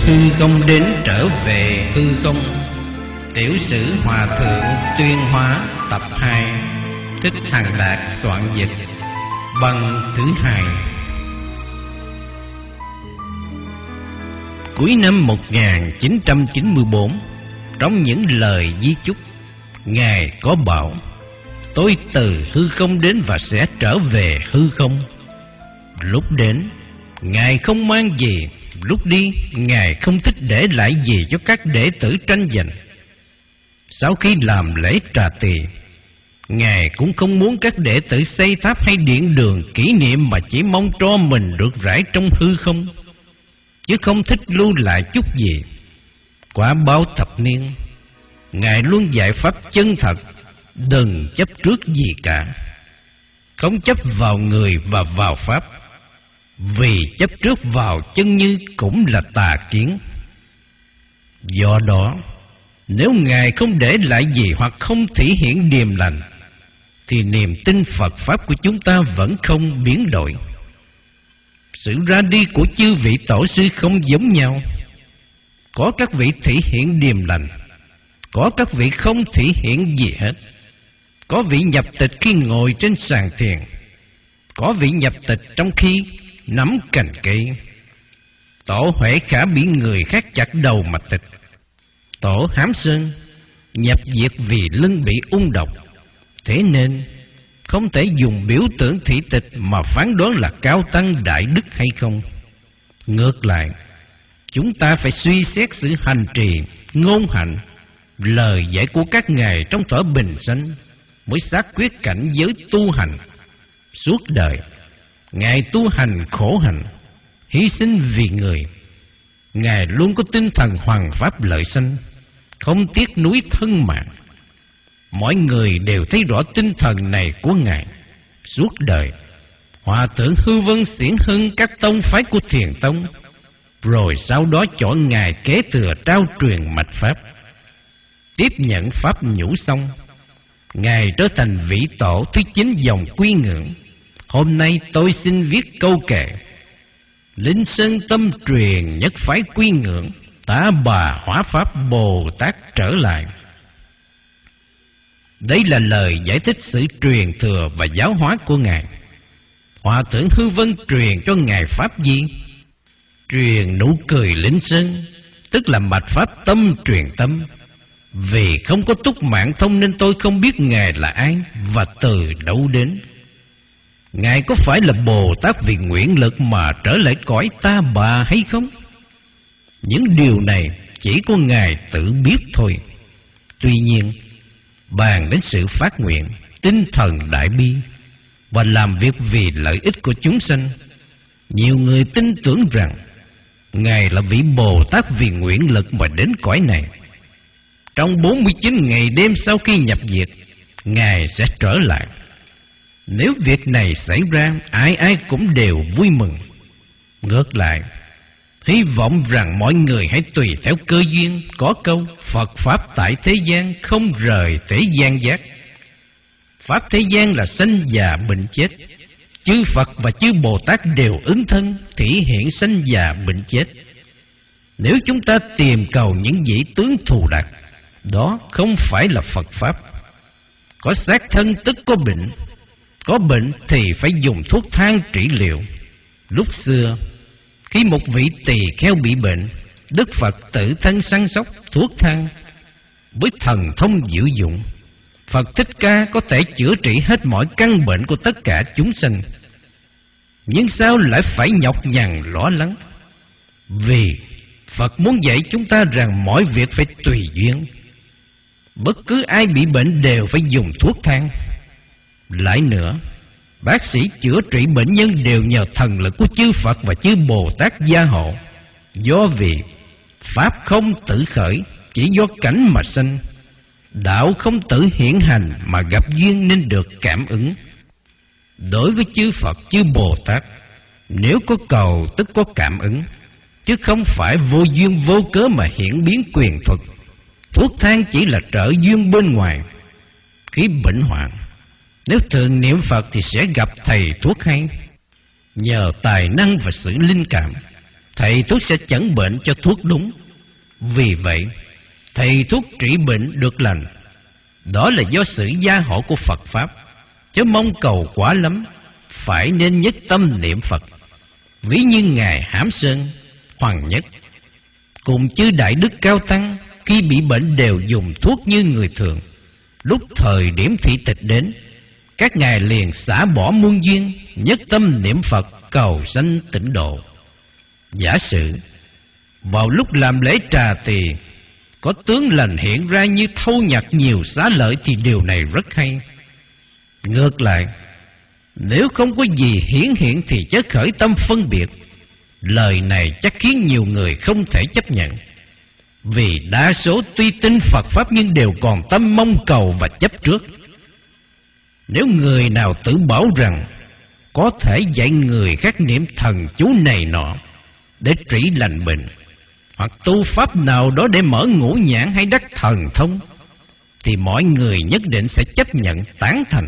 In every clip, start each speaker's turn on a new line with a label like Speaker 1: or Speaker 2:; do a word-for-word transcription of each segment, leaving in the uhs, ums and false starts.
Speaker 1: Hư không đến trở về hư không. Tiểu sử Hòa Thượng Tuyên Hóa tập hai. Thích Hằng Đạt soạn dịch. Băng thứ hai. Cuối năm một nghìn chín trăm chín mươi bốn, trong những lời di chúc, Ngài có bảo: tôi từ hư không đến và sẽ trở về hư không. Lúc đến, Ngài không mang gì; lúc đi, Ngài không thích để lại gì cho các đệ tử tranh giành. Sau khi làm lễ trà tỳ, Ngài cũng không muốn các đệ tử xây tháp hay điện đường kỷ niệm, mà chỉ mong cho mình được rải trong hư không, chứ không thích lưu lại chút gì. Qua bao thập niên, Ngài luôn dạy pháp chân thật: đừng chấp trước gì cả, không chấp vào người và vào pháp, vì chấp trước vào chân như cũng là tà kiến. Do đó, nếu Ngài không để lại gì hoặc không thể hiện điềm lành, thì niềm tin Phật Pháp của chúng ta vẫn không biến đổi. Sự ra đi của chư vị tổ sư không giống nhau. Có các vị thể hiện điềm lành, có các vị không thể hiện gì hết. Có vị nhập tịch khi ngồi trên sàn thiền, có vị nhập tịch trong khi nắm cành cây. Tổ Huệ Khả bị người khác chặt đầu mà tịch. Tổ Hám Sơn nhập diệt vì lưng bị ung độc. Thế nên không thể dùng biểu tượng thị tịch mà phán đoán là cao tăng đại đức hay không. Ngược lại, chúng ta phải suy xét sự hành trì, ngôn hạnh, lời dạy của các ngài trong thuở bình sanh, mới xác quyết cảnh giới tu hành. Suốt đời, Ngài tu hành khổ hạnh, hy sinh vì người. Ngài luôn có tinh thần hoằng pháp lợi sanh, không tiếc nuối thân mạng. Mọi người đều thấy rõ tinh thần này của Ngài. Suốt đời, Hòa Thượng Hư Vân xiển hưng các tông phái của Thiền Tông, rồi sau đó chọn Ngài kế thừa trao truyền mạch pháp. Tiếp nhận pháp nhũ xong, Ngài trở thành vị tổ thứ chín dòng Quy Ngưỡng. Hôm nay tôi xin viết câu kệ: Linh Sơn tâm truyền nhất phái Quy Ngưỡng, tá bà hóa pháp Bồ Tát trở lại. Đây là lời giải thích sự truyền thừa và giáo hóa của Ngài. Hòa Thượng Hư Vân truyền cho Ngài pháp gì? Truyền nụ cười Linh Sơn, tức là mạch pháp tâm truyền tâm. Vì không có túc mạng thông nên tôi không biết Ngài là ai và từ đâu đến. Ngài có phải là Bồ Tát vì nguyện lực mà trở lại cõi ta bà hay không? Những điều này chỉ có Ngài tự biết thôi. Tuy nhiên, bàn đến sự phát nguyện, tinh thần đại bi và làm việc vì lợi ích của chúng sanh, nhiều người tin tưởng rằng Ngài là vị Bồ Tát vì nguyện lực mà đến cõi này. Trong bốn mươi chín ngày đêm sau khi nhập diệt, Ngài sẽ trở lại. Nếu việc này xảy ra, ai ai cũng đều vui mừng. Ngược lại, hy vọng rằng mọi người hãy tùy theo cơ duyên. Có câu Phật Pháp tại thế gian, không rời thế gian giác. Pháp thế gian là sanh già bệnh chết. Chư Phật và chư Bồ Tát đều ứng thân, thể hiện sanh già bệnh chết. Nếu chúng ta tìm cầu những vị tướng thù đắc, đó không phải là Phật Pháp. Có xác thân tức có bệnh. Có bệnh thì phải dùng thuốc thang trị liệu. Lúc xưa, khi một vị tỳ kheo bị bệnh, Đức Phật tự thân săn sóc thuốc thang. Với thần thông diệu dụng, Phật Thích Ca có thể chữa trị hết mọi căn bệnh của tất cả chúng sinh. Nhưng sao lại phải nhọc nhằn lo lắng? Vì Phật muốn dạy chúng ta rằng mọi việc phải tùy duyên. Bất cứ ai bị bệnh đều phải dùng thuốc thang. Lại nữa, bác sĩ chữa trị bệnh nhân đều nhờ thần lực của chư Phật và chư Bồ Tát gia hộ. Do vì Pháp không tự khởi, chỉ do cảnh mà sinh. Đạo không tự hiện hành mà gặp duyên nên được cảm ứng. Đối với chư Phật chư Bồ Tát, nếu có cầu tức có cảm ứng, chứ không phải vô duyên vô cớ mà hiển biến quyền thuật. Thuốc thang chỉ là trợ duyên bên ngoài. Khi bệnh hoạn, nếu thường niệm Phật thì sẽ gặp thầy thuốc hay. Nhờ tài năng và sự linh cảm, thầy thuốc sẽ chẩn bệnh cho thuốc đúng. Vì vậy, thầy thuốc trị bệnh được lành, đó là do sự gia hộ của Phật Pháp, chứ mong cầu quá lắm. Phải nên nhất tâm niệm Phật. Ví như Ngài Hám Sơn, Hoàng Nhất cùng chư đại đức cao tăng, khi bị bệnh đều dùng thuốc như người thường. Lúc thời điểm thị tịch đến, các ngài liền xả bỏ muôn duyên, nhất tâm niệm Phật cầu sanh tịnh độ. Giả sử vào lúc làm lễ trà tỳ, có tướng lành hiện ra như thâu nhặt nhiều xá lợi, thì điều này rất hay. Ngược lại, nếu không có gì hiển hiện thì chớ khởi tâm phân biệt. Lời này chắc khiến nhiều người không thể chấp nhận, vì đa số tuy tin Phật Pháp nhưng đều còn tâm mong cầu và chấp trước. Nếu người nào tự bảo rằng có thể dạy người khác niệm thần chú này nọ để trị lành bệnh, hoặc tu pháp nào đó để mở ngũ nhãn hay đắc thần thông, thì mọi người nhất định sẽ chấp nhận tán thành.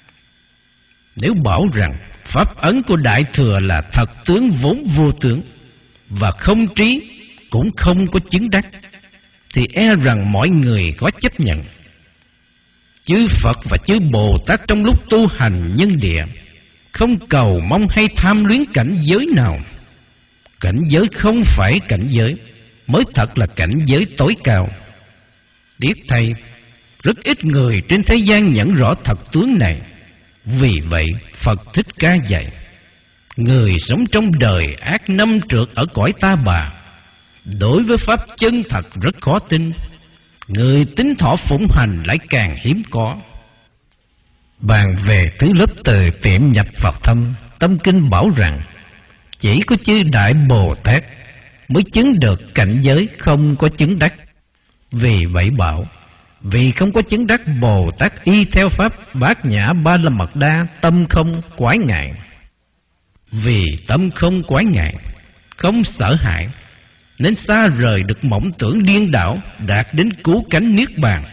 Speaker 1: Nếu bảo rằng pháp ấn của Đại Thừa là thật tướng vốn vô tướng, và không trí cũng không có chứng đắc, thì e rằng mọi người có chấp nhận. Chư Phật và chư Bồ Tát trong lúc tu hành nhân địa không cầu mong hay tham luyến cảnh giới nào. Cảnh giới không phải cảnh giới mới thật là cảnh giới tối cao. Tiếc thay, rất ít người trên thế gian nhận rõ thật tướng này. Vì vậy Phật Thích Ca dạy, người sống trong đời ác năm trượt ở cõi ta bà, đối với pháp chân thật rất khó tin. Người tín thọ phụng hành lại càng hiếm có. Bàn về tứ lớp từ tiệm nhập vào thâm, tâm kinh bảo rằng chỉ có chư Đại Bồ Tát mới chứng được cảnh giới không có chứng đắc. Vì vậy bảo, vì không có chứng đắc, Bồ Tát y theo pháp Bát Nhã Ba La Mật Đa, tâm không quái ngại. Vì tâm không quái ngại, không sợ hãi, nên xa rời được mộng tưởng điên đảo, đạt đến cứu cánh niết bàn.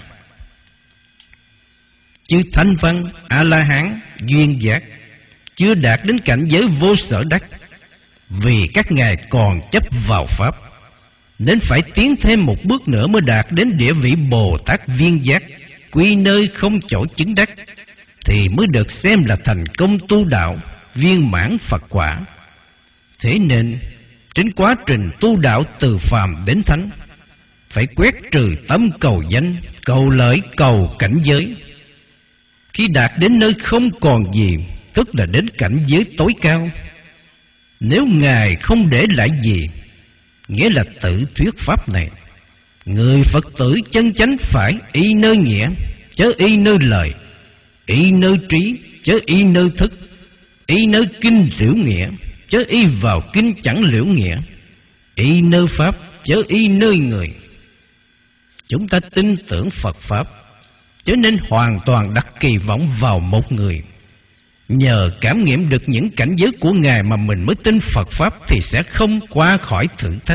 Speaker 1: Chư Thanh Văn, A-la-hán, duyên giác chưa đạt đến cảnh giới vô sở đắc, vì các ngài còn chấp vào pháp, nên phải tiến thêm một bước nữa mới đạt đến địa vị Bồ Tát viên giác, quy nơi không chỗ chứng đắc, thì mới được xem là thành công tu đạo, viên mãn Phật quả. Thế nên trên quá trình tu đạo từ phàm đến thánh, phải quét trừ tâm cầu danh, cầu lợi, cầu cảnh giới. Khi đạt đến nơi không còn gì, tức là đến cảnh giới tối cao. Nếu Ngài không để lại gì, nghĩa là tự thuyết pháp này, người Phật tử chân chánh phải y nơi nghĩa, chớ y nơi lời, y nơi trí, chớ y nơi thức, y nơi kinh liễu nghĩa, chớ y vào kinh chẳng liễu nghĩa, y nơi pháp, chớ y nơi người. Chúng ta tin tưởng Phật Pháp, cho nên hoàn toàn đặt kỳ vọng vào một người. Nhờ cảm nghiệm được những cảnh giới của Ngài mà mình mới tin Phật Pháp, thì sẽ không qua khỏi thử thách.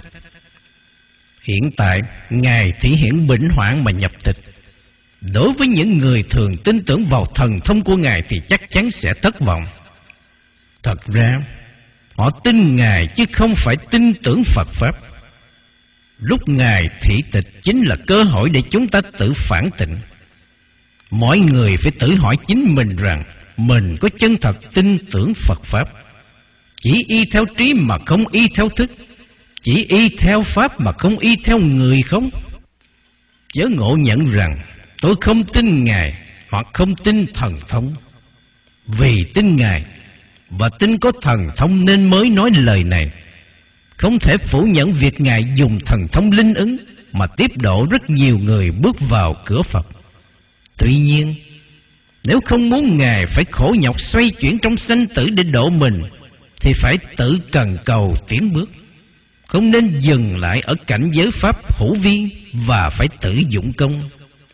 Speaker 1: Hiện tại Ngài thị hiện bệnh hoạn mà nhập tịch. Đối với những người thường tin tưởng vào thần thông của Ngài thì chắc chắn sẽ thất vọng. Thật ra họ tin Ngài chứ không phải tin tưởng Phật Pháp. Lúc Ngài thị tịch chính là cơ hội để chúng ta tự phản tỉnh. Mọi người phải tự hỏi chính mình rằng mình có chân thật tin tưởng Phật Pháp, chỉ y theo trí mà không y theo thức, chỉ y theo Pháp mà không y theo người không? Chớ ngộ nhận rằng tôi không tin Ngài hoặc không tin thần thông. Vì tin Ngài và tin có thần thông nên mới nói lời này. Không thể phủ nhận việc Ngài dùng thần thông linh ứng mà tiếp độ rất nhiều người bước vào cửa Phật. Tuy nhiên, nếu không muốn Ngài phải khổ nhọc xoay chuyển trong sanh tử để độ mình, thì phải tự cần cầu tiến bước, không nên dừng lại ở cảnh giới pháp hữu vi, và phải tự dụng công.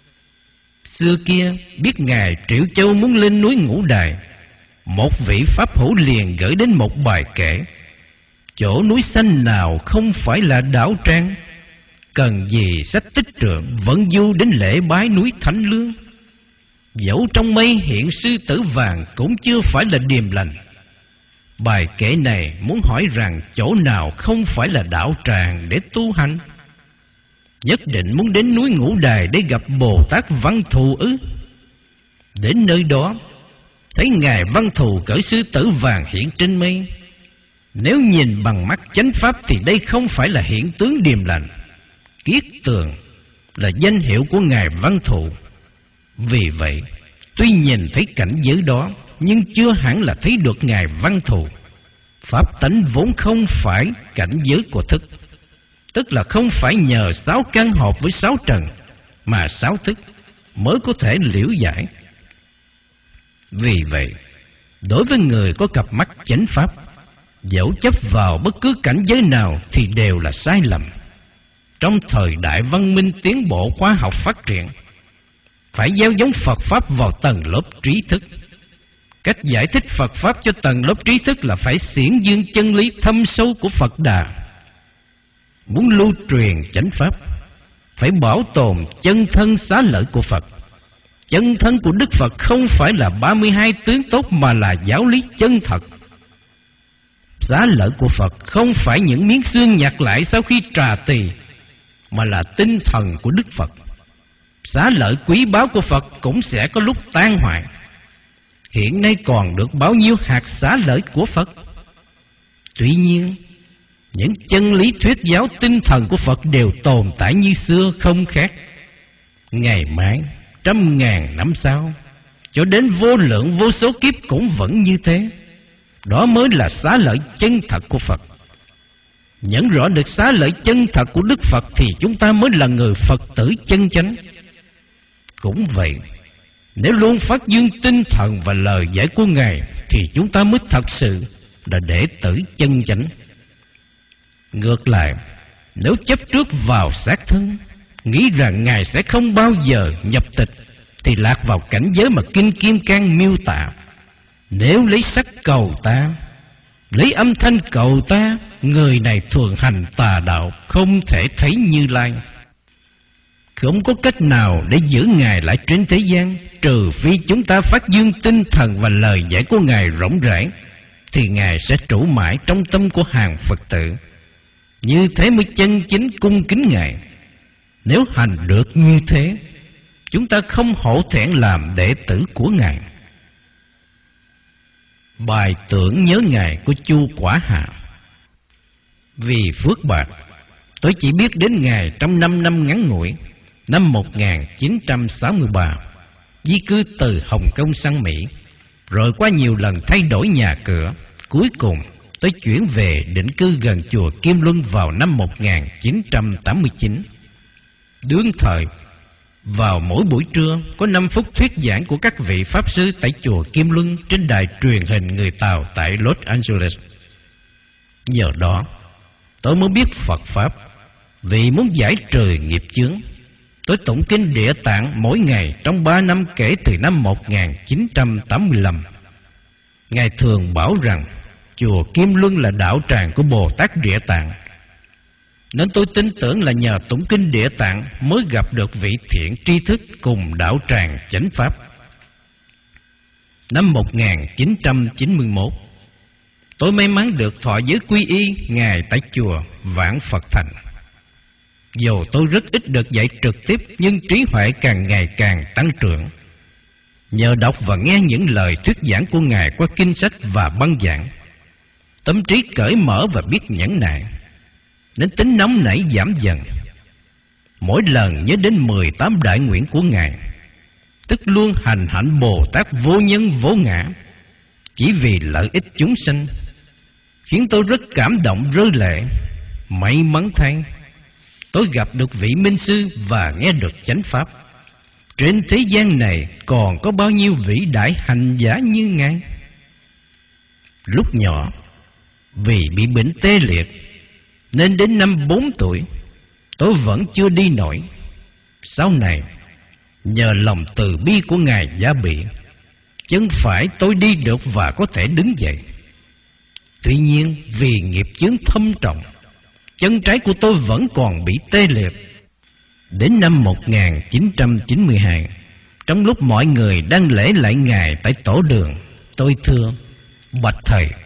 Speaker 1: Xưa kia biết Ngài Triệu Châu muốn lên núi Ngũ Đài, một vị pháp hữu liền gửi đến một bài kể: chỗ núi xanh nào không phải là đảo trang, cần gì sách tích trượng, vẫn du đến lễ bái núi Thánh Lương. Dẫu trong mây hiện sư tử vàng, cũng chưa phải là điềm lành. Bài kể này muốn hỏi rằng chỗ nào không phải là đạo tràng để tu hành? Nhất định muốn đến núi Ngũ Đài để gặp Bồ Tát Văn Thù ư? Đến nơi đó thấy Ngài Văn Thù cởi sư tử vàng hiện trên mây. Nếu nhìn bằng mắt chánh pháp thì đây không phải là hiện tướng điềm lành. Kiết Tường là danh hiệu của Ngài Văn Thù. Vì vậy, tuy nhìn thấy cảnh giới đó, nhưng chưa hẳn là thấy được Ngài Văn Thù. Pháp tánh vốn không phải cảnh giới của thức, tức là không phải nhờ sáu căn hợp với sáu trần, mà sáu thức mới có thể liễu giải. Vì vậy, đối với người có cặp mắt chánh pháp, dẫu chấp vào bất cứ cảnh giới nào thì đều là sai lầm. Trong thời đại văn minh tiến bộ khoa học phát triển, phải gieo giống Phật Pháp vào tầng lớp trí thức. Cách giải thích Phật Pháp cho tầng lớp trí thức là phải xiển dương chân lý thâm sâu của Phật Đà. Muốn lưu truyền chánh Pháp, phải bảo tồn chân thân xá lợi của Phật. Chân thân của Đức Phật không phải là ba mươi hai tướng tốt, mà là giáo lý chân thật. Xá lợi của Phật không phải những miếng xương nhặt lại sau khi trà tỳ, mà là tinh thần của Đức Phật. Xá lợi quý báu của Phật cũng sẽ có lúc tan hoại. Hiện nay còn được bao nhiêu hạt xá lợi của Phật? Tuy nhiên, những chân lý thuyết giáo tinh thần của Phật đều tồn tại như xưa không khác. Ngày mai, trăm ngàn năm sau, cho đến vô lượng vô số kiếp cũng vẫn như thế. Đó mới là xá lợi chân thật của Phật. Nhận rõ được xá lợi chân thật của Đức Phật thì chúng ta mới là người Phật tử chân chánh. Cũng vậy, nếu luôn phát dương tinh thần và lời dạy của Ngài thì chúng ta mới thật sự là đệ tử chân chánh. Ngược lại, nếu chấp trước vào xác thân, nghĩ rằng Ngài sẽ không bao giờ nhập tịch, thì lạc vào cảnh giới mà Kinh Kim Cang miêu tả. Nếu lấy sắc cầu ta, lấy âm thanh cầu ta, người này thường hành tà đạo, không thể thấy Như Lai. Không có cách nào để giữ Ngài lại trên thế gian, trừ phi chúng ta phát dương tinh thần và lời dạy của Ngài rộng rãi, thì Ngài sẽ trụ mãi trong tâm của hàng Phật tử. Như thế mới chân chính cung kính Ngài. Nếu hành được như thế, chúng ta không hổ thẹn làm đệ tử của Ngài. Bài tưởng nhớ Ngài của Chu Quả Hạ. Vì phước bạc, tôi chỉ biết đến Ngài trong năm năm ngắn ngủi. Năm một nghìn chín trăm sáu mươi ba, di cư từ Hồng Kông sang Mỹ, rồi qua nhiều lần thay đổi nhà cửa. Cuối cùng tôi chuyển về định cư gần chùa Kim Luân vào năm một nghìn chín trăm tám mươi chín. Đương thời, vào mỗi buổi trưa có năm phút thuyết giảng của các vị Pháp sư tại chùa Kim Luân trên đài truyền hình người Tàu tại Los Angeles. Giờ đó, tôi mới biết Phật Pháp. Vì muốn giải trừ nghiệp chướng, tôi tụng kinh Địa Tạng mỗi ngày trong ba năm kể từ năm một nghìn chín trăm tám mươi lăm. Ngài thường bảo rằng chùa Kim Luân là đạo tràng của Bồ Tát Địa Tạng, nên tôi tin tưởng là nhờ tụng kinh Địa Tạng mới gặp được vị thiện tri thức cùng đạo tràng chánh pháp. Năm một nghìn chín trăm chín mươi mốt, tôi may mắn được thọ giới quy y Ngài tại chùa Vạn Phật Thành. Dù tôi rất ít được dạy trực tiếp, nhưng trí huệ càng ngày càng tăng trưởng. Nhờ đọc và nghe những lời thuyết giảng của Ngài qua kinh sách và băng giảng, tâm trí cởi mở và biết nhẫn nại, nên tính nóng nảy giảm dần. Mỗi lần nhớ đến mười tám đại nguyện của Ngài, tức luôn hành hạnh Bồ Tát vô nhân vô ngã, chỉ vì lợi ích chúng sanh, khiến tôi rất cảm động rơi lệ. May mắn thay, tôi gặp được vị minh sư và nghe được chánh pháp. Trên thế gian này còn có bao nhiêu vĩ đại hành giả như Ngài. Lúc nhỏ, vì bị bệnh tê liệt, nên đến năm bốn tuổi, tôi vẫn chưa đi nổi. Sau này, nhờ lòng từ bi của Ngài gia bị, chân phải tôi đi được và có thể đứng dậy. Tuy nhiên, vì nghiệp chướng thâm trọng, chân trái của tôi vẫn còn bị tê liệt. Đến năm một nghìn chín trăm chín mươi hai, trong lúc mọi người đang lễ lại Ngài tại tổ đường, tôi thưa: Bạch Thầy,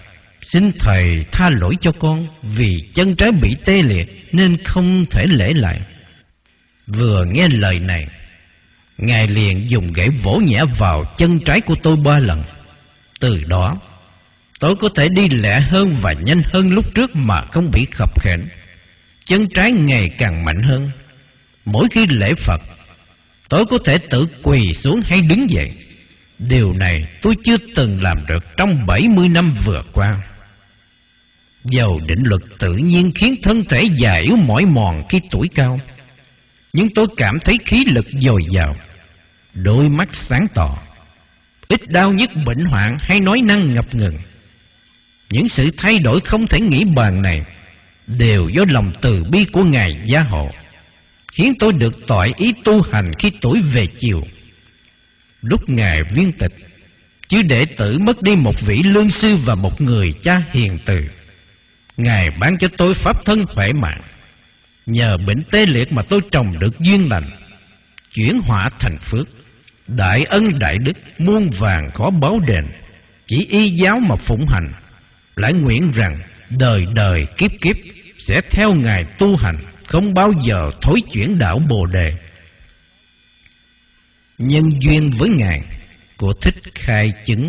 Speaker 1: Xin Thầy tha lỗi cho con, vì chân trái bị tê liệt nên không thể lễ lại. Vừa nghe lời này, Ngài liền dùng gậy vỗ nhẹ vào chân trái của tôi ba lần. Từ đó tôi có thể đi lẹ hơn và nhanh hơn lúc trước mà không bị khập khểnh. Chân trái ngày càng mạnh hơn. Mỗi khi lễ Phật, tôi có thể tự quỳ xuống hay đứng dậy. Điều này tôi chưa từng làm được trong bảy mươi năm vừa qua. Dầu định luật tự nhiên khiến thân thể già yếu mỏi mòn khi tuổi cao, nhưng tôi cảm thấy khí lực dồi dào, đôi mắt sáng tỏ, ít đau nhức bệnh hoạn hay nói năng ngập ngừng. Những sự thay đổi không thể nghĩ bàn này đều do lòng từ bi của Ngài gia hộ, khiến tôi được tọa ý tu hành khi tuổi về chiều. Lúc Ngài viên tịch, chư đệ tử mất đi một vị lương sư và một người cha hiền từ. Ngài ban cho tôi pháp thân khỏe mạnh. Nhờ bệnh tê liệt mà tôi trồng được duyên lành, chuyển họa thành phước, đại ân đại đức, muôn vàng khó báo đền. Chỉ y giáo mà phụng hành, lại nguyện rằng đời đời kiếp kiếp sẽ theo Ngài tu hành, không bao giờ thối chuyển đạo Bồ Đề. Nhân duyên với Ngài của Thích Khai Chứng.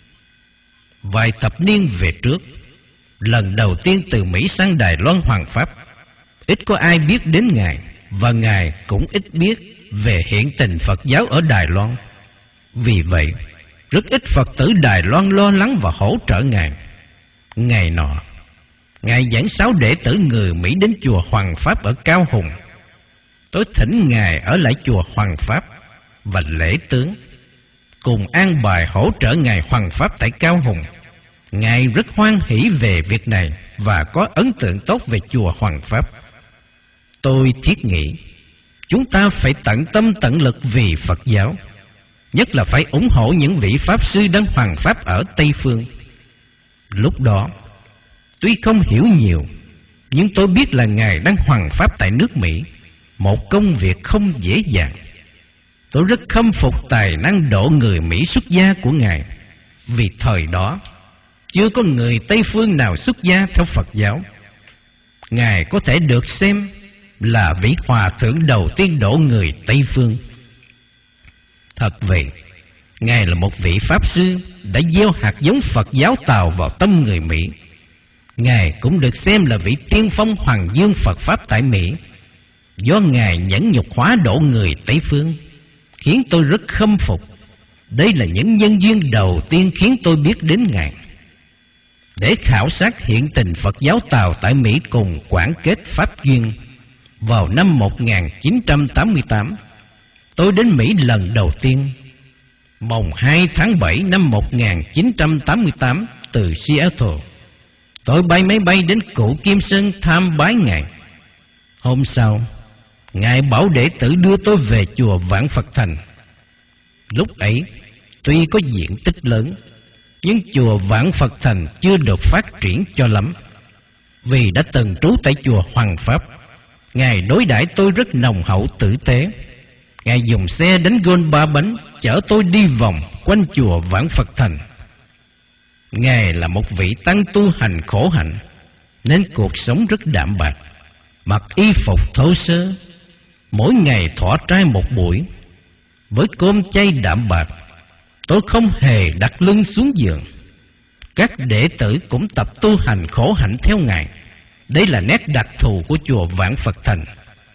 Speaker 1: Vài thập niên về trước, lần đầu tiên từ Mỹ sang Đài Loan hoằng pháp, ít có ai biết đến Ngài, và Ngài cũng ít biết về hiện tình Phật giáo ở Đài Loan. Vì vậy, rất ít Phật tử Đài Loan lo lắng và hỗ trợ Ngài. Ngày nọ, Ngài dẫn sáu đệ tử người Mỹ đến chùa Hoằng Pháp ở Cao Hùng. Tôi thỉnh Ngài ở lại chùa Hoằng Pháp và lễ tướng, cùng an bài hỗ trợ Ngài Hoằng Pháp tại Cao Hùng. Ngài rất hoan hỷ về việc này và có ấn tượng tốt về chùa Hoằng Pháp. Tôi thiết nghĩ chúng ta phải tận tâm tận lực vì Phật giáo, nhất là phải ủng hộ những vị Pháp sư đang hoằng Pháp ở Tây Phương. Lúc đó, tuy không hiểu nhiều, nhưng tôi biết là Ngài đang hoằng Pháp tại nước Mỹ, một công việc không dễ dàng. Tôi rất khâm phục tài năng độ người Mỹ xuất gia của Ngài, vì thời đó chưa có người Tây Phương nào xuất gia theo Phật giáo. Ngài có thể được xem là vị hòa thượng đầu tiên độ người Tây Phương. Thật vậy, Ngài là một vị Pháp sư đã gieo hạt giống Phật giáo Tàu vào tâm người Mỹ. Ngài cũng được xem là vị tiên phong hoàng dương Phật Pháp tại Mỹ. Do Ngài nhẫn nhục hóa độ người Tây Phương, khiến tôi rất khâm phục. Đây là những nhân duyên đầu tiên khiến tôi biết đến Ngài. Để khảo sát hiện tình Phật giáo Tàu tại Mỹ cùng quảng kết Pháp duyên, vào năm một nghìn chín trăm tám mươi tám, tôi đến Mỹ lần đầu tiên. Mồng hai tháng bảy năm một nghìn chín trăm tám mươi tám, từ Seattle, tôi bay máy bay đến Cụ Kim Sơn tham bái Ngài. Hôm sau, Ngài bảo đệ tử đưa tôi về chùa Vạn Phật Thành. Lúc ấy, tuy có diện tích lớn, nhưng chùa Vạn Phật Thành chưa được phát triển cho lắm. Vì đã từng trú tại chùa Hoằng Pháp, Ngài đối đãi tôi rất nồng hậu tử tế. Ngài dùng xe đánh gôn ba bánh chở tôi đi vòng quanh chùa Vạn Phật Thành. Ngài là một vị tăng tu hành khổ hạnh, nên cuộc sống rất đạm bạc, mặc y phục thô sơ, mỗi ngày thỏa trai một buổi. Với cơm chay đạm bạc, tôi không hề đặt lưng xuống giường. Các đệ tử cũng tập tu hành khổ hạnh theo Ngài. Đây là nét đặc thù của chùa Vạn Phật Thành.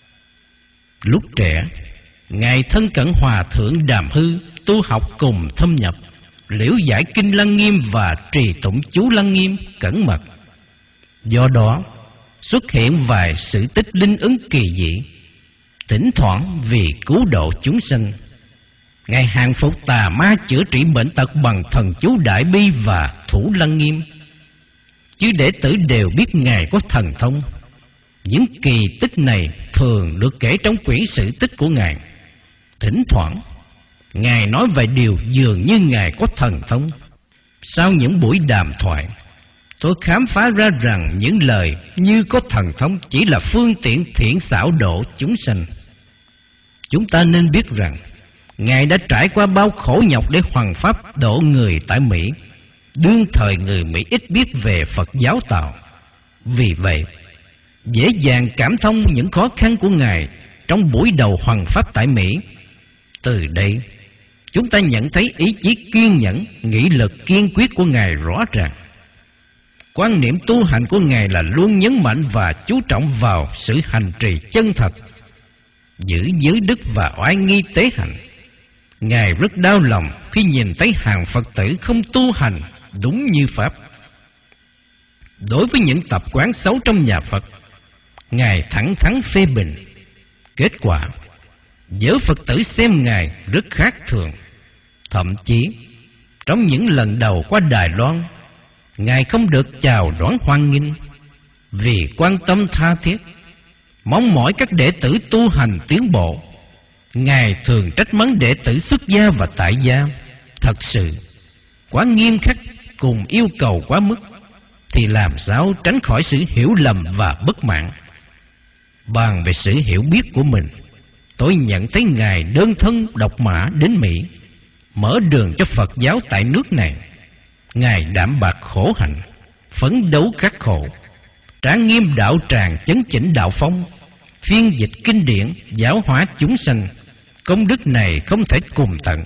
Speaker 1: Lúc trẻ, Ngài thân cận Hòa Thượng Đàm Hư, tu học cùng thâm nhập, liễu giải kinh Lăng Nghiêm và trì tụng chú Lăng Nghiêm cẩn mật. Do đó, xuất hiện vài sự tích linh ứng kỳ dị. Thỉnh thoảng vì cứu độ chúng sinh, Ngài hàng phục tà ma, chữa trị bệnh tật bằng thần chú Đại Bi và Thủ Lăng Nghiêm. Chứ đệ tử đều biết Ngài có thần thông. Những kỳ tích này thường được kể trong quyển sử tích của Ngài. Thỉnh thoảng, Ngài nói vài điều dường như Ngài có thần thông. Sau những buổi đàm thoại, tôi khám phá ra rằng những lời như có thần thông chỉ là phương tiện thiện xảo độ chúng sanh. Chúng ta nên biết rằng Ngài đã trải qua bao khổ nhọc để hoằng pháp độ người tại Mỹ. đương thời người Mỹ ít biết về Phật giáo Tàu. Vì vậy, dễ dàng cảm thông những khó khăn của Ngài trong buổi đầu hoằng pháp tại Mỹ. Từ đây, chúng ta nhận thấy ý chí kiên nhẫn, nghị lực kiên quyết của Ngài rõ ràng. Quan niệm tu hành của Ngài là luôn nhấn mạnh và chú trọng vào sự hành trì chân thật, giữ giới đức và oai nghi tế hạnh. Ngài rất đau lòng khi nhìn thấy hàng Phật tử không tu hành đúng như Pháp. Đối với những tập quán xấu trong nhà Phật, Ngài thẳng thắn phê bình. Kết quả, giới Phật tử xem Ngài rất khác thường. Thậm chí, trong những lần đầu qua Đài Loan, Ngài không được chào đón hoan nghênh. Vì quan tâm tha thiết, mong mỏi các đệ tử tu hành tiến bộ, Ngài thường trách mắng đệ tử xuất gia và tại gia thật sự quá nghiêm khắc cùng yêu cầu quá mức, thì làm sao tránh khỏi sự hiểu lầm và bất mãn. Bàn về sự hiểu biết của mình, tôi nhận thấy Ngài đơn thân độc mã đến Mỹ, mở đường cho Phật giáo tại nước này. Ngài đảm bạc khổ hạnh, phấn đấu khắc khổ, tráng nghiêm đạo tràng, chấn chỉnh đạo phong, phiên dịch kinh điển, giáo hóa chúng sanh. Công đức này không thể cùng tận.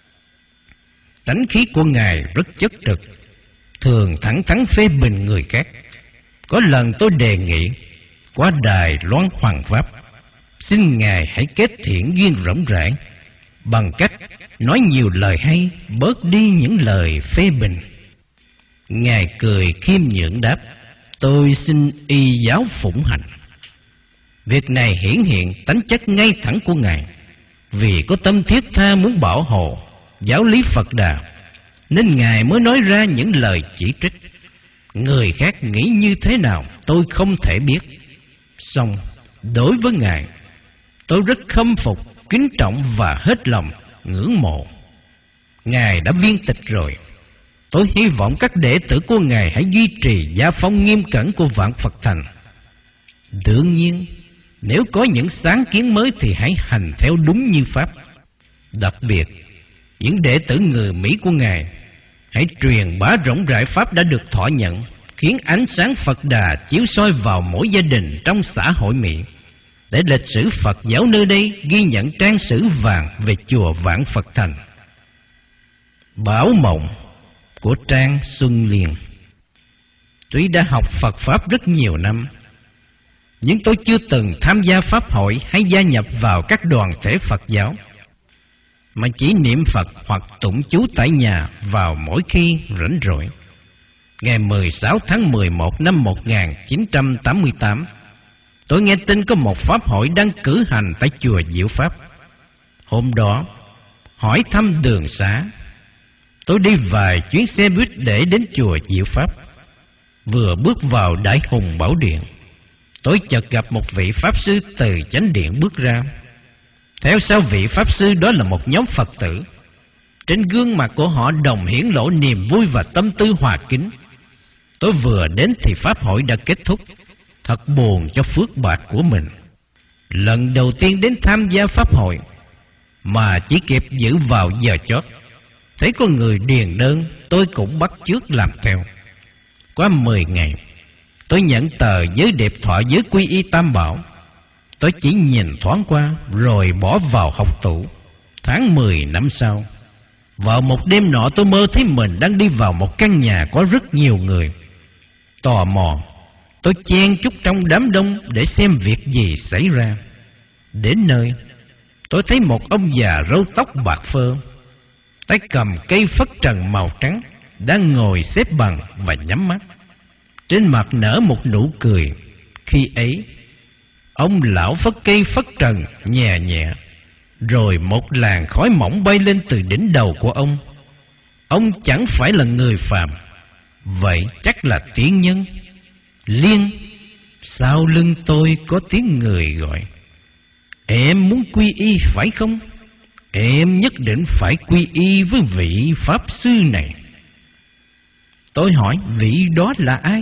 Speaker 1: Tánh khí của Ngài rất chất trực, thường thẳng thắn phê bình người khác. Có lần tôi đề nghị qua Đài Loan hoằng pháp, xin Ngài hãy kết thiện duyên rộng rãi bằng cách nói nhiều lời hay, bớt đi những lời phê bình. Ngài cười khiêm nhượng đáp: tôi xin y giáo phụng hành. Việc này hiển hiện tánh chất ngay thẳng của Ngài. Vì có tâm thiết tha muốn bảo hộ giáo lý Phật Đà, nên Ngài mới nói ra những lời chỉ trích. Người khác nghĩ như thế nào tôi không thể biết, song đối với Ngài, tôi rất khâm phục, kính trọng và hết lòng ngưỡng mộ. Ngài đã viên tịch rồi, tôi hy vọng các đệ tử của Ngài hãy duy trì gia phong nghiêm cẩn của Vạn Phật Thành. Đương nhiên, nếu có những sáng kiến mới thì hãy hành theo đúng như Pháp. Đặc biệt, những đệ tử người Mỹ của Ngài hãy truyền bá rộng rãi Pháp đã được thọ nhận, khiến ánh sáng Phật Đà chiếu soi vào mỗi gia đình trong xã hội Mỹ, để lịch sử Phật giáo nơi đây ghi nhận trang sử vàng về chùa Vạn Phật Thành. Bảo mộng của Trang Xuân Liên. Tuy đã học Phật Pháp rất nhiều năm, nhưng tôi chưa từng tham gia pháp hội hay gia nhập vào các đoàn thể Phật giáo, mà chỉ niệm Phật hoặc tụng chú tại nhà vào mỗi khi rảnh rỗi. Ngày mười sáu tháng mười một năm một nghìn chín trăm tám mươi tám, tôi nghe tin có một pháp hội đang cử hành tại chùa Diệu Pháp. Hôm đó, hỏi thăm đường xá, tôi đi vài chuyến xe buýt để đến chùa Diệu Pháp. Vừa bước vào Đại Hùng Bảo Điện, tôi chợt gặp một vị Pháp Sư từ chánh điện bước ra. Theo sau vị Pháp Sư đó là một nhóm Phật tử. Trên gương mặt của họ đồng hiển lộ niềm vui và tâm tư hòa kính. Tôi vừa đến thì pháp hội đã kết thúc. Thật buồn cho phước bạc của mình. Lần đầu tiên đến tham gia pháp hội mà chỉ kịp giữ vào giờ chót, thấy có người điền đơn, tôi cũng bắt chước làm theo. Qua mười ngày, tôi nhận tờ giới đẹp thọ giới quy y Tam Bảo. Tôi chỉ nhìn thoáng qua rồi bỏ vào học tủ. Tháng mười năm sau, vào một đêm nọ, tôi mơ thấy mình đang đi vào một căn nhà có rất nhiều người. Tò mò, tôi chen chúc trong đám đông để xem việc gì xảy ra. Đến nơi, tôi thấy một ông già râu tóc bạc phơ, tay cầm cây phất trần màu trắng, đang ngồi xếp bằng và nhắm mắt. Trên mặt nở một nụ cười. Khi ấy, ông lão phất cây phất trần nhẹ nhẹ, rồi một làn khói mỏng bay lên từ đỉnh đầu của ông. Ông chẳng phải là người phàm, vậy chắc là tiên nhân. Liên, sau lưng tôi có tiếng người gọi: em muốn quy y phải không? Em nhất định phải quy y với vị Pháp Sư này. Tôi hỏi vị đó là ai?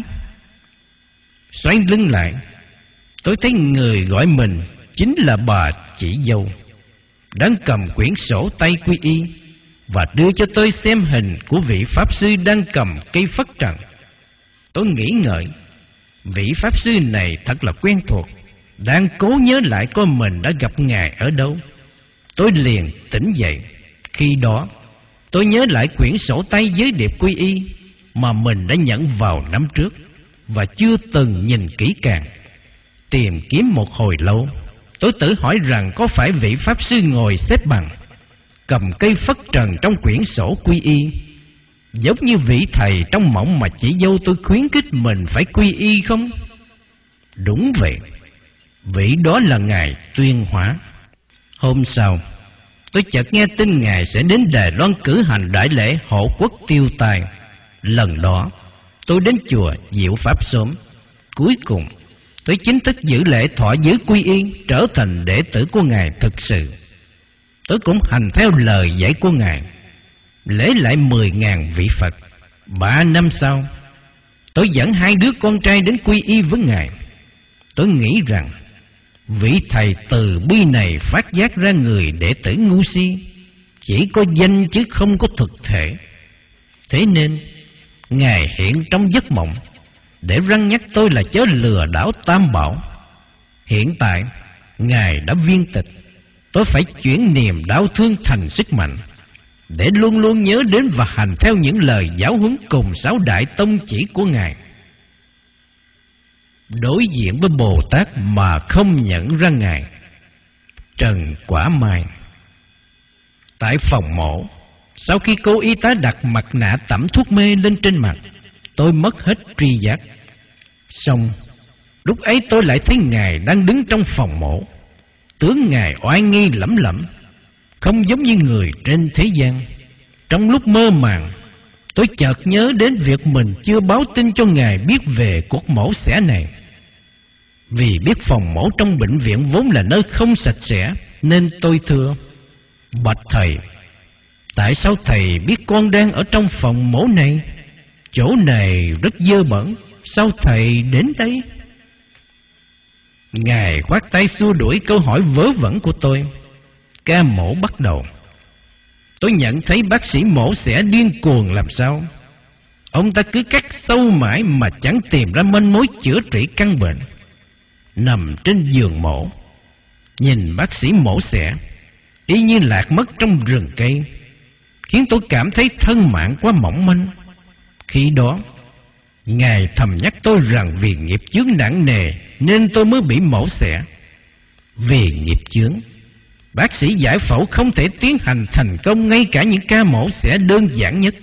Speaker 1: Xoay lưng lại, tôi thấy người gọi mình chính là bà chị dâu, đang cầm quyển sổ tay quy y, và đưa cho tôi xem hình của vị Pháp Sư đang cầm cây phất trần. Tôi nghĩ ngợi, vị Pháp Sư này thật là quen thuộc, đang cố nhớ lại coi mình đã gặp Ngài ở đâu. Tôi liền tỉnh dậy. Khi đó tôi nhớ lại quyển sổ tay giới điệp quy y mà mình đã nhận vào năm trước và chưa từng nhìn kỹ càng. Tìm kiếm một hồi lâu, tôi tự hỏi rằng có phải vị Pháp Sư ngồi xếp bằng cầm cây phất trần trong quyển sổ quy y, giống như vị thầy trong mộng mà chị dâu tôi khuyến khích mình phải quy y không? Đúng vậy, vị đó là Ngài Tuyên Hóa. Hôm sau, tôi chợt nghe tin Ngài sẽ đến Đài Loan cử hành đại lễ hộ quốc tiêu tài. Lần đó, tôi đến chùa Diệu Pháp sớm. Cuối cùng, tôi chính thức giữ lễ thọ giới quy y, trở thành đệ tử của Ngài thực sự. Tôi cũng hành theo lời dạy của Ngài, lễ lại mười ngàn vị Phật. Ba năm sau, tôi dẫn hai đứa con trai đến quy y với Ngài. Tôi nghĩ rằng vị thầy từ bi này phát giác ra người đệ tử ngu si chỉ có danh chứ không có thực thể. Thế nên Ngài hiện trong giấc mộng để răn nhắc tôi là chớ lừa đảo Tam Bảo. Hiện tại Ngài đã viên tịch, tôi phải chuyển niềm đau thương thành sức mạnh để luôn luôn nhớ đến và hành theo những lời giáo huấn cùng sáu đại tông chỉ của Ngài. Đối diện với Bồ Tát mà không nhận ra Ngài. Trần Quả Mai. Tại phòng mổ, sau khi cô y tá đặt mặt nạ tẩm thuốc mê lên trên mặt, tôi mất hết tri giác. Xong, lúc ấy tôi lại thấy Ngài đang đứng trong phòng mổ. Tướng Ngài oai nghi lẫm lẫm, không giống như người trên thế gian. Trong lúc mơ màng, tôi chợt nhớ đến việc mình chưa báo tin cho Ngài biết về cuộc mổ xẻ này. Vì biết phòng mổ trong bệnh viện vốn là nơi không sạch sẽ, nên tôi thưa: bạch thầy, tại sao thầy biết con đang ở trong phòng mổ này? Chỗ này rất dơ bẩn, sao thầy đến đây? Ngài khoát tay xua đuổi câu hỏi vớ vẩn của tôi. Ca mổ bắt đầu. Tôi nhận thấy bác sĩ mổ xẻ điên cuồng làm sao. Ông ta cứ cắt sâu mãi mà chẳng tìm ra manh mối chữa trị căn bệnh. Nằm trên giường mổ, nhìn bác sĩ mổ xẻ y như lạc mất trong rừng cây, khiến tôi cảm thấy thân mạng quá mỏng manh. Khi đó Ngài thầm nhắc tôi rằng vì nghiệp chướng nặng nề nên tôi mới bị mổ xẻ. Vì nghiệp chướng, bác sĩ giải phẫu không thể tiến hành thành công ngay cả những ca mổ xẻ đơn giản nhất.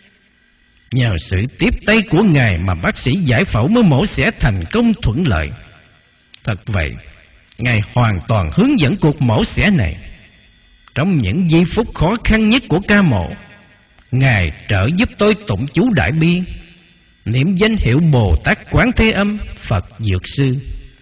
Speaker 1: Nhờ sự tiếp tay của Ngài mà bác sĩ giải phẫu mới mổ xẻ thành công thuận lợi. Thật vậy, Ngài hoàn toàn hướng dẫn cuộc mổ xẻ này. Trong những giây phút khó khăn nhất của ca mổ, Ngài trợ giúp tôi tụng chú Đại Bi, niệm danh hiệu Bồ Tát Quán Thế Âm, Phật Dược Sư.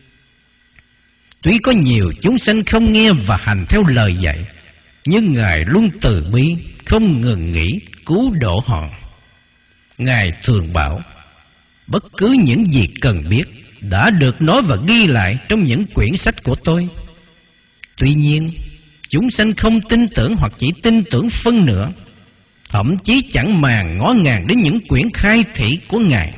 Speaker 1: Tuy có nhiều chúng sanh không nghe và hành theo lời dạy, nhưng Ngài luôn từ bi, không ngừng nghỉ cứu độ họ. Ngài thường bảo, bất cứ những gì cần biết đã được nói và ghi lại trong những quyển sách của tôi. Tuy nhiên, chúng sanh không tin tưởng hoặc chỉ tin tưởng phân nửa, thậm chí chẳng màng ngó ngàng đến những quyển khai thị của Ngài.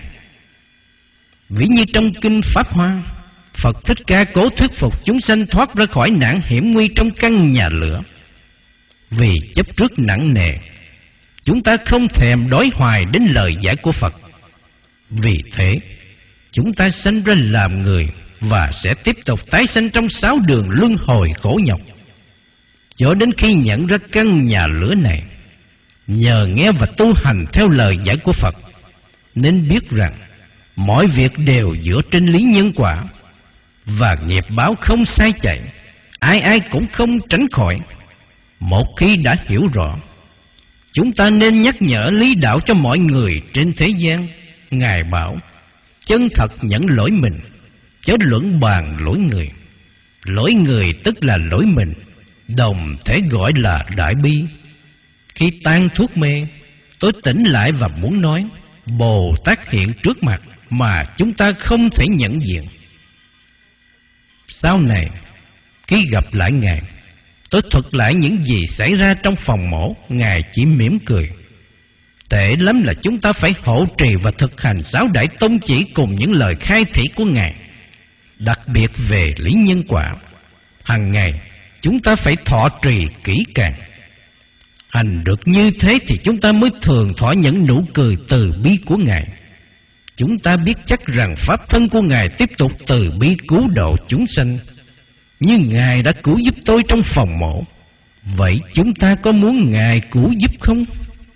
Speaker 1: Ví như trong Kinh Pháp Hoa, Phật Thích Ca cố thuyết phục chúng sanh thoát ra khỏi nạn hiểm nguy trong căn nhà lửa. Vì chấp trước nặng nề, chúng ta không thèm đói hoài đến lời dạy của Phật. Vì thế, chúng ta sanh ra làm người và sẽ tiếp tục tái sanh trong sáu đường luân hồi khổ nhọc, cho đến khi nhận ra căn nhà lửa này. Nhờ nghe và tu hành theo lời dạy của Phật, nên biết rằng mọi việc đều dựa trên lý nhân quả, và nghiệp báo không sai chạy, ai ai cũng không tránh khỏi. Một khi đã hiểu rõ, chúng ta nên nhắc nhở lý đạo cho mọi người trên thế gian. Ngài bảo, chân thật nhận lỗi mình, chớ luận bàn lỗi người. Lỗi người tức là lỗi mình, đồng thể gọi là đại bi. Khi tan thuốc mê, tôi tỉnh lại và muốn nói, Bồ Tát hiện trước mặt mà chúng ta không thể nhận diện. Sau này, khi gặp lại Ngài, Tôi thuật lại những gì xảy ra trong phòng mổ. Ngài chỉ mỉm cười. Tệ lắm là chúng ta phải hộ trì và thực hành sáu đại tông chỉ cùng những lời khai thị của Ngài, đặc biệt về lý nhân quả. Hằng ngày chúng ta phải thọ trì kỹ càng. Hành được như thế thì chúng ta mới thường thọ những nụ cười từ bi của Ngài. Chúng ta biết chắc rằng pháp thân của Ngài tiếp tục từ bi cứu độ chúng sanh, như Ngài đã cứu giúp tôi trong phòng mổ. Vậy chúng ta có muốn Ngài cứu giúp không?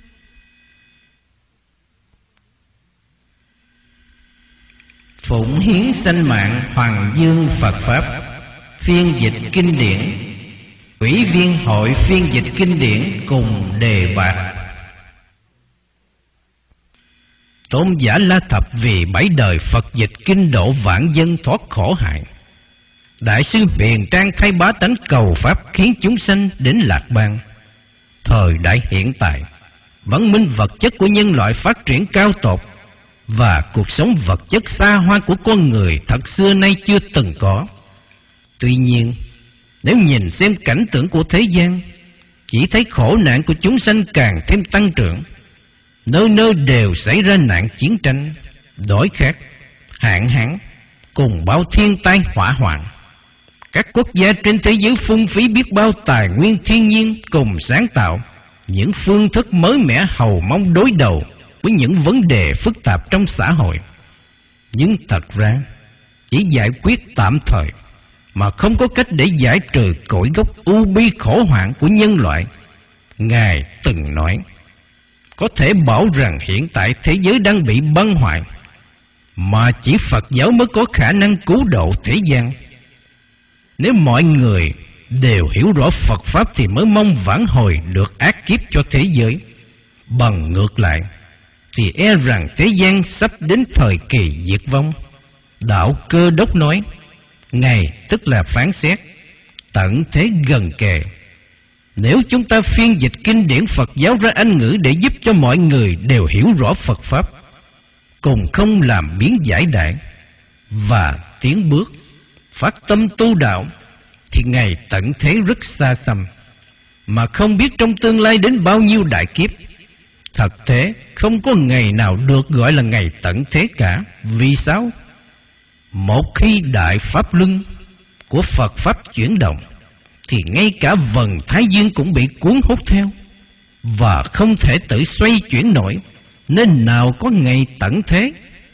Speaker 1: Phụng hiến sanh mạng Hoàng Dương Phật Pháp. Phiên dịch kinh điển. Ủy viên hội phiên dịch kinh điển cùng đề bạt. Tôn giả La Thập vì bảy đời Phật dịch kinh độ vạn dân thoát khổ hại. Đại sư Huyền Trang thay bá tánh cầu Pháp khiến chúng sanh đến lạc bang. Thời đại hiện tại, văn minh vật chất của nhân loại phát triển cao tột, và cuộc sống vật chất xa hoa của con người thật xưa nay chưa từng có. Tuy nhiên, nếu nhìn xem cảnh tượng của thế gian, chỉ thấy khổ nạn của chúng sanh càng thêm tăng trưởng. Nơi nơi đều xảy ra nạn chiến tranh, đói khát, hạn hán, cùng bao thiên tai hỏa hoạn. Các quốc gia trên thế giới phung phí biết bao tài nguyên thiên nhiên, cùng sáng tạo những phương thức mới mẻ hầu mong đối đầu với những vấn đề phức tạp trong xã hội. Nhưng thật ra chỉ giải quyết tạm thời, mà không có cách để giải trừ cội gốc u bi khổ hoạn của nhân loại. Ngài từng nói, có thể bảo rằng hiện tại thế giới đang bị băng hoại, mà chỉ Phật giáo mới có khả năng cứu độ thế gian. Nếu mọi người đều hiểu rõ Phật Pháp thì mới mong vãn hồi được ác kiếp cho thế giới. Bằng ngược lại thì e rằng thế gian sắp đến thời kỳ diệt vong. Đạo Cơ Đốc nói, Ngày tức là phán xét, tận thế gần kề. Nếu chúng ta phiên dịch kinh điển Phật giáo ra Anh ngữ để giúp cho mọi người đều hiểu rõ Phật Pháp, cùng không làm biến giải đại và tiến bước, phát tâm tu đạo, thì ngày tận thế rất xa xăm, mà không biết trong tương lai đến bao nhiêu đại kiếp. Thật thế, không có ngày nào được gọi là ngày tận thế cả. Vì sao? Một khi đại pháp luân của Phật Pháp chuyển động, thì ngay cả vầng thái dương cũng bị cuốn hút theo, và không thể tự xoay chuyển nổi, nên nào có ngày tận thế.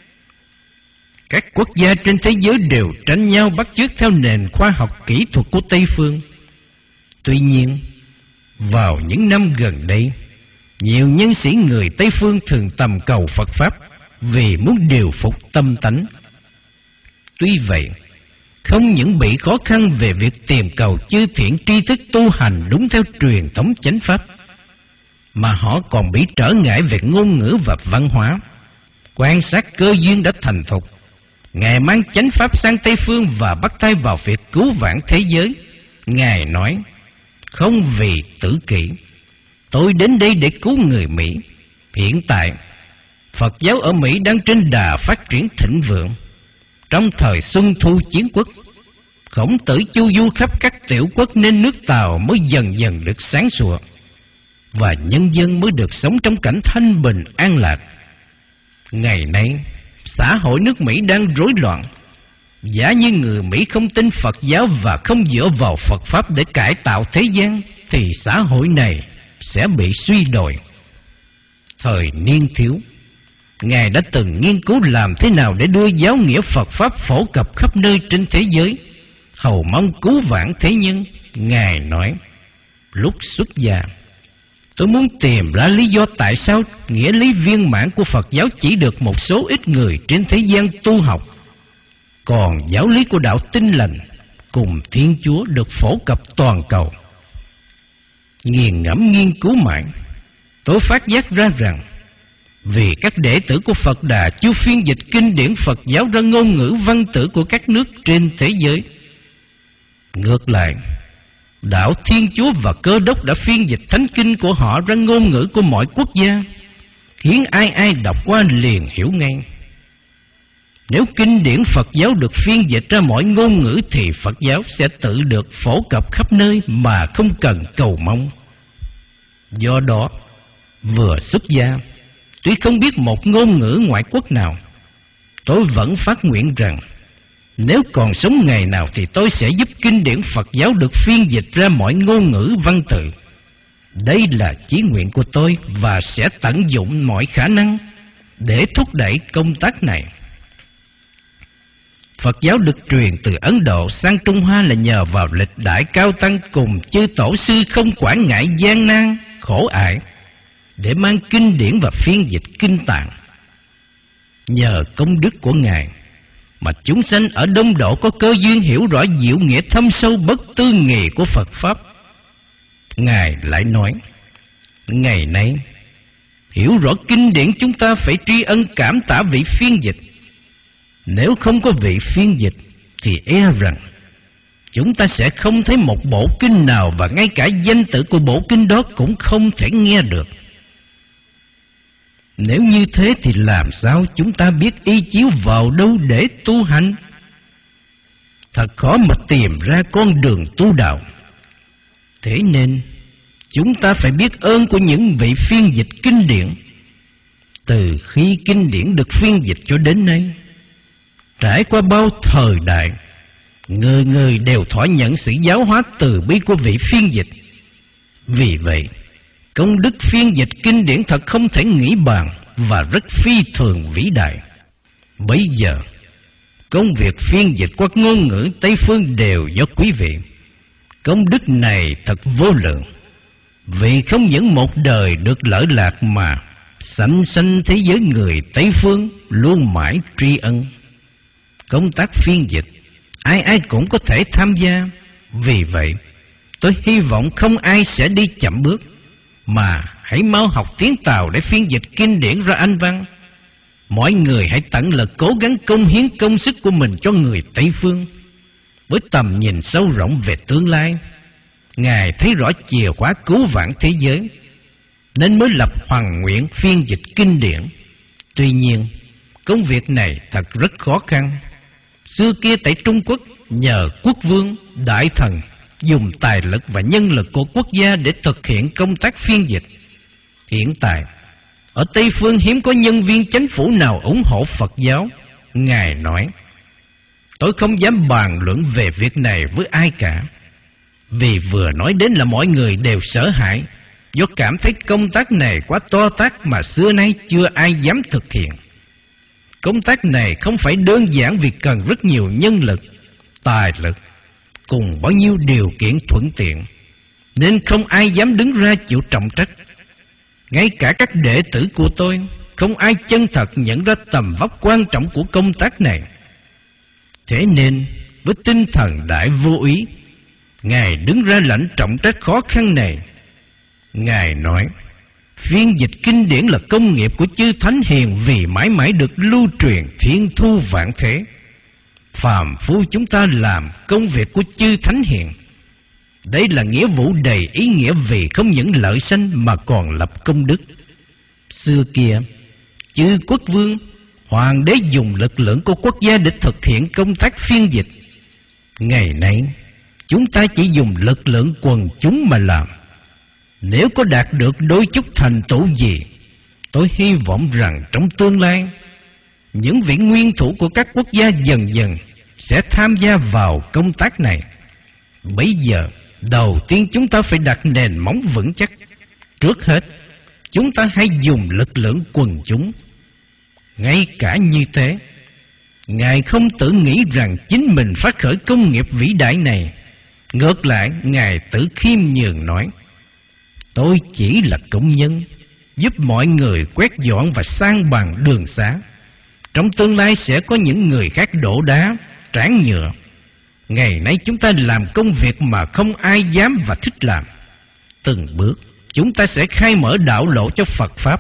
Speaker 1: Các quốc gia trên thế giới đều tranh nhau bắt chước theo nền khoa học kỹ thuật của Tây Phương. Tuy nhiên, vào những năm gần đây, nhiều nhân sĩ người Tây Phương thường tầm cầu Phật Pháp vì muốn điều phục tâm tánh. Tuy vậy, không những bị khó khăn về việc tìm cầu chư thiện tri thức tu hành đúng theo truyền thống chánh pháp, mà họ còn bị trở ngại về ngôn ngữ và văn hóa. Quan sát cơ duyên đã thành thục, Ngài mang chánh pháp sang Tây Phương và bắt tay vào việc cứu vãn thế giới. Ngài nói, không vì tử kỷ, tôi đến đây để cứu người Mỹ. Hiện tại, Phật giáo ở Mỹ đang trên đà phát triển thịnh vượng. Trong thời Xuân Thu Chiến Quốc, Khổng Tử chu du khắp các tiểu quốc nên nước Tàu mới dần dần được sáng sủa, và nhân dân mới được sống trong cảnh thanh bình an lạc. Ngày nay, xã hội nước Mỹ đang rối loạn. Giả như người Mỹ không tin Phật giáo và không dựa vào Phật Pháp để cải tạo thế gian, thì xã hội này sẽ bị suy đồi. Thời niên thiếu, Ngài đã từng nghiên cứu làm thế nào để đưa giáo nghĩa Phật Pháp phổ cập khắp nơi trên thế giới, hầu mong cứu vãn thế nhân. Ngài nói, lúc xuất gia, tôi muốn tìm ra lý do tại sao nghĩa lý viên mãn của Phật giáo chỉ được một số ít người trên thế gian tu học, còn giáo lý của đạo Tin Lành cùng Thiên Chúa được phổ cập toàn cầu. Nghiền ngẫm nghiên cứu mãi, tôi phát giác ra rằng vì các đệ tử của Phật Đà chưa phiên dịch kinh điển Phật giáo ra ngôn ngữ văn tử của các nước trên thế giới. Ngược lại, đạo Thiên Chúa và Cơ Đốc đã phiên dịch thánh kinh của họ ra ngôn ngữ của mọi quốc gia, khiến ai ai đọc qua liền hiểu ngay. Nếu kinh điển Phật giáo được phiên dịch ra mọi ngôn ngữ thì Phật giáo sẽ tự được phổ cập khắp nơi mà không cần cầu mong. Do đó, vừa xuất gia, tuy không biết một ngôn ngữ ngoại quốc nào, tôi vẫn phát nguyện rằng nếu còn sống ngày nào thì tôi sẽ giúp kinh điển Phật giáo được phiên dịch ra mọi ngôn ngữ văn tự. Đây là chí nguyện của tôi và sẽ tận dụng mọi khả năng để thúc đẩy công tác này. Phật giáo được truyền từ Ấn Độ sang Trung Hoa là nhờ vào lịch đại cao tăng cùng chư tổ sư không quản ngại gian nan, khổ ải để mang kinh điển và phiên dịch kinh tạng. Nhờ công đức của Ngài mà chúng sanh ở Đông Độ có cơ duyên hiểu rõ diệu nghĩa thâm sâu bất tư nghì của Phật Pháp. Ngài lại nói, ngày nay hiểu rõ kinh điển chúng ta phải tri ân cảm tạ vị phiên dịch. Nếu không có vị phiên dịch thì e rằng chúng ta sẽ không thấy một bộ kinh nào, và ngay cả danh tự của bộ kinh đó cũng không thể nghe được. Nếu như thế thì làm sao chúng ta biết y chiếu vào đâu để tu hành? Thật khó mà tìm ra con đường tu đạo. Thế nên chúng ta phải biết ơn của những vị phiên dịch kinh điển. Từ khi kinh điển được phiên dịch cho đến nay, trải qua bao thời đại, người người đều thọ nhận sự giáo hóa từ bi của vị phiên dịch. Vì vậy, công đức phiên dịch kinh điển thật không thể nghĩ bàn và rất phi thường vĩ đại. Bây giờ, công việc phiên dịch qua ngôn ngữ Tây phương đều do quý vị. Công đức này thật vô lượng, vì không những một đời được lợi lạc mà sanh sanh thế giới người Tây phương luôn mãi tri ân. Công tác phiên dịch, ai ai cũng có thể tham gia. Vì vậy, tôi hy vọng không ai sẽ đi chậm bước, mà hãy mau học tiếng Tàu để phiên dịch kinh điển ra Anh văn. Mọi người hãy tận lực cố gắng cống hiến công sức của mình cho người Tây phương. Với tầm nhìn sâu rộng về tương lai, Ngài thấy rõ chìa khóa cứu vãn thế giới, nên mới lập hoằng nguyện phiên dịch kinh điển. Tuy nhiên, công việc này thật rất khó khăn. Xưa kia tại Trung Quốc, nhờ quốc vương, đại thần dùng tài lực và nhân lực của quốc gia để thực hiện công tác phiên dịch. Hiện tại, ở Tây phương hiếm có nhân viên chính phủ nào ủng hộ Phật giáo. Ngài nói, tôi không dám bàn luận về việc này với ai cả, vì vừa nói đến là mọi người đều sợ hãi, do cảm thấy công tác này quá to tát mà xưa nay chưa ai dám thực hiện. Công tác này không phải đơn giản vì cần rất nhiều nhân lực, tài lực, cùng bao nhiêu điều kiện thuận tiện, nên không ai dám đứng ra chịu trọng trách. Ngay cả các đệ tử của tôi, không ai chân thật nhận ra tầm vóc quan trọng của công tác này. Thế nên, với tinh thần đại vô úy, Ngài đứng ra lãnh trọng trách khó khăn này. Ngài nói, phiên dịch kinh điển là công nghiệp của chư thánh hiền, vì mãi mãi được lưu truyền thiên thu vạn thế. Phàm phu chúng ta làm công việc của chư thánh hiền. Đây là nghĩa vụ đầy ý nghĩa, vì không những lợi sanh mà còn lập công đức. Xưa kia, chư quốc vương, hoàng đế dùng lực lượng của quốc gia để thực hiện công tác phiên dịch. Ngày nay, chúng ta chỉ dùng lực lượng quần chúng mà làm. Nếu có đạt được đôi chút thành tựu gì, tôi hy vọng rằng trong tương lai, những vị nguyên thủ của các quốc gia dần dần sẽ tham gia vào công tác này. Bây giờ, đầu tiên chúng ta phải đặt nền móng vững chắc. Trước hết, chúng ta hãy dùng lực lượng quần chúng. Ngay cả như thế, Ngài không tự nghĩ rằng chính mình phát khởi công nghiệp vĩ đại này. Ngược lại, Ngài tự khiêm nhường nói, tôi chỉ là công nhân, giúp mọi người quét dọn và san bằng đường xá. Trong tương lai sẽ có những người khác đổ đá, tráng nhựa. Ngày nay chúng ta làm công việc mà không ai dám và thích làm. Từng bước, chúng ta sẽ khai mở đạo lộ cho Phật Pháp.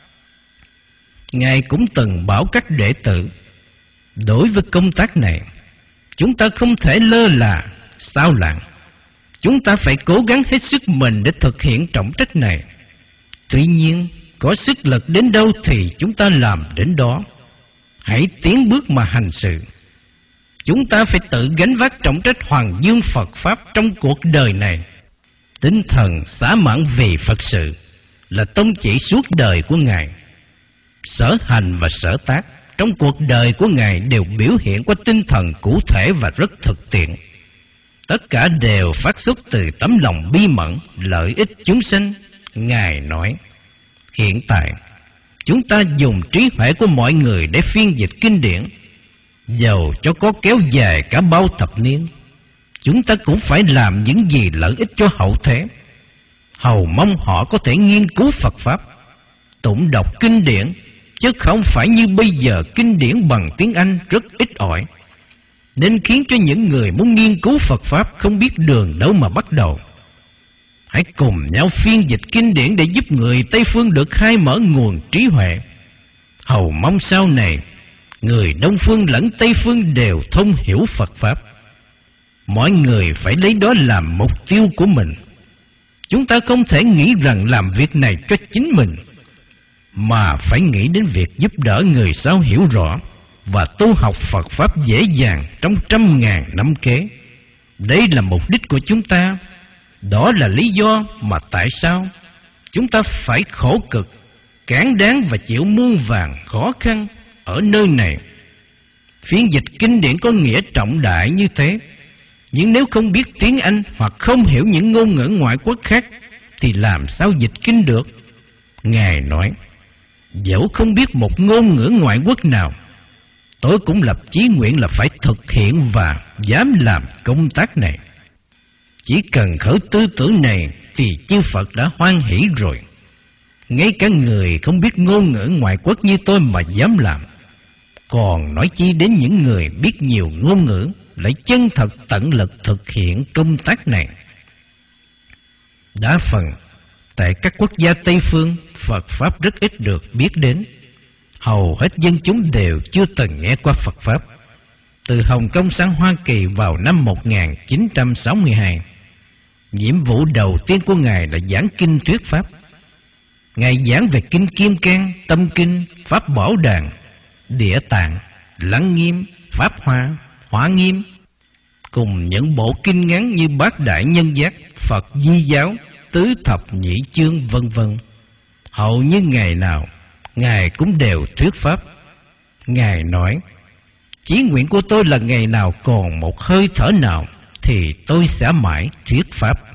Speaker 1: Ngài cũng từng bảo các đệ tử, đối với công tác này, chúng ta không thể lơ là, sao lãng. Chúng ta phải cố gắng hết sức mình để thực hiện trọng trách này. Tuy nhiên, có sức lực đến đâu thì chúng ta làm đến đó. hãy tiến bước mà hành sự. Chúng ta phải tự gánh vác trọng trách hoàng dương Phật Pháp trong cuộc đời này. Tinh thần xả mãn vì Phật sự là tông chỉ suốt đời của Ngài. Sở hành và sở tác trong cuộc đời của Ngài đều biểu hiện qua tinh thần cụ thể và rất thực tiễn. Tất cả đều phát xuất từ tấm lòng bi mẫn, lợi ích chúng sinh. Ngài nói, hiện tại, chúng ta dùng trí huệ của mọi người để phiên dịch kinh điển. Dầu cho có kéo dài cả bao thập niên, chúng ta cũng phải làm những gì lợi ích cho hậu thế. Hầu mong họ có thể nghiên cứu Phật Pháp, tụng đọc kinh điển, chứ không phải như bây giờ kinh điển bằng tiếng Anh rất ít ỏi, nên khiến cho những người muốn nghiên cứu Phật Pháp không biết đường đâu mà bắt đầu. Hãy cùng nhau phiên dịch kinh điển để giúp người Tây Phương được khai mở nguồn trí huệ. Hầu mong sau này, người Đông Phương lẫn Tây Phương đều thông hiểu Phật Pháp. Mọi người phải lấy đó làm mục tiêu của mình. Chúng ta không thể nghĩ rằng làm việc này cho chính mình, mà phải nghĩ đến việc giúp đỡ người sao hiểu rõ và tu học Phật Pháp dễ dàng trong trăm ngàn năm kế. Đây là mục đích của chúng ta. Đó là lý do mà tại sao chúng ta phải khổ cực, cán đáng và chịu muôn vàn khó khăn ở nơi này. Phiên dịch kinh điển có nghĩa trọng đại như thế, nhưng nếu không biết tiếng Anh hoặc không hiểu những ngôn ngữ ngoại quốc khác thì làm sao dịch kinh được? Ngài nói, dẫu không biết một ngôn ngữ ngoại quốc nào, tôi cũng lập chí nguyện là phải thực hiện và dám làm công tác này. Chỉ cần khởi tư tưởng này thì chư Phật đã hoan hỷ rồi. Ngay cả người không biết ngôn ngữ ngoại quốc như tôi mà dám làm, còn nói chi đến những người biết nhiều ngôn ngữ lại chân thật tận lực thực hiện công tác này. Đa phần tại các quốc gia Tây Phương, Phật Pháp rất ít được biết đến. Hầu hết dân chúng đều chưa từng nghe qua Phật Pháp. Từ Hồng Kông sang Hoa Kỳ vào năm một nghìn chín trăm sáu mươi hai, nhiệm vụ đầu tiên của Ngài là giảng kinh thuyết Pháp. Ngài giảng về kinh Kim Cang, Tâm Kinh, Pháp Bảo Đàn, Địa Tạng, Lăng Nghiêm, Pháp Hoa, Hóa Nghiêm, cùng những bộ kinh ngắn như Bát Đại Nhân Giác, Phật Di Giáo, Tứ Thập Nhị Chương, vân vân. Hầu như ngày nào Ngài cũng đều thuyết Pháp. Ngài nói, chí nguyện của tôi là ngày nào còn một hơi thở nào thì tôi sẽ mãi thuyết Pháp.